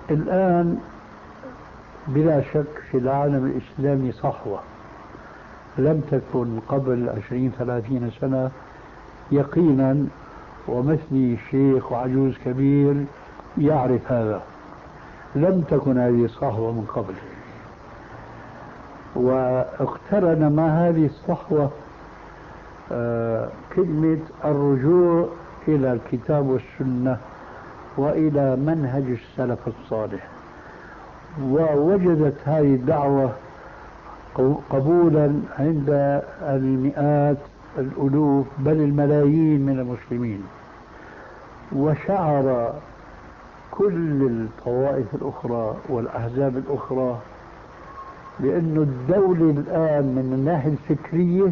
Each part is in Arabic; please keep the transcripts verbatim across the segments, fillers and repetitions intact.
الآن بلا شك في العالم الإسلامي صحوة لم تكن قبل عشرين ثلاثين سنة يقينا، ومثلي شيخ وعجوز كبير يعرف هذا. لم تكن هذه الصحوة من قبل، واقترن مع هذه الصحوة آه كلمة الرجوع إلى الكتاب والسنة وإلى منهج السلف الصالح. ووجدت هذه الدعوة قبولا عند المئات الألوف بل الملايين من المسلمين، وشعر كل الطوائف الأخرى والأحزاب الأخرى بأن الدولة الآن من الناحية الفكرية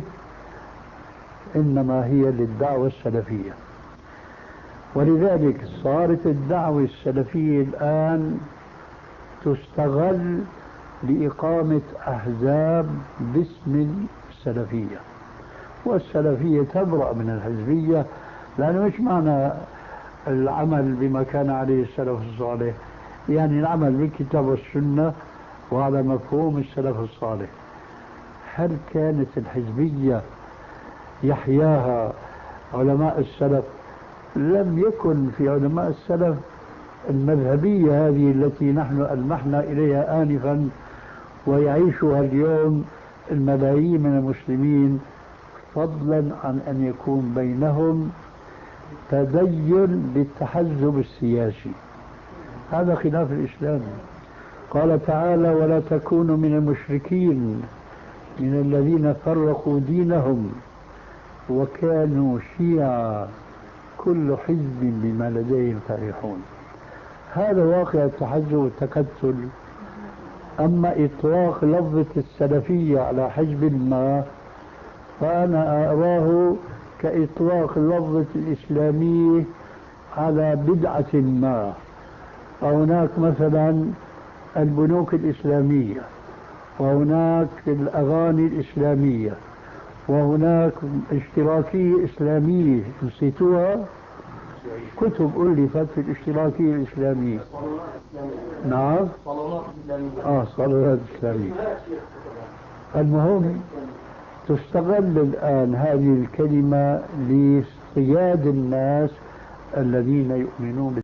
إنما هي للدعوة السلفية. ولذلك صارت الدعوة السلفية الآن تستغل لإقامة أحزاب باسم السلفية، والسلفية تبرأ من الحزبية، لأنه مش معنى العمل بما كان عليه السلف الصالح، يعني العمل بالكتاب والسنة وعلى مفهوم السلف الصالح. هل كانت الحزبية يحياها علماء السلف؟ لم يكن في علماء السلف المذهبية هذه التي نحن ألمحنا إليها آنفا ويعيشها اليوم الملايين من المسلمين، فضلا عن أن يكون بينهم تدين بالتحزب السياسي. هذا خلاف الإسلام. قال تعالى: ولا تكونوا من المشركين من الذين فرقوا دينهم وكانوا شيعا كل حزب بما لديهم فرحون. هذا واقع التحزب والتكتل. أما إطلاق لفظة السلفية على حزب ما فأنا أراه كإطلاق لفظة الإسلامية على بدعة ما. هناك مثلا البنوك الإسلامية، وهناك الأغاني الإسلامية، وهناك اشتراكية إسلامية نسيتوها؟ كتب ألفت في الاشتراكية الإسلامية. نعم، آه صالونات إسلامية. المهم تستغل الآن هذه الكلمة لاصطياد الناس الذين يؤمنون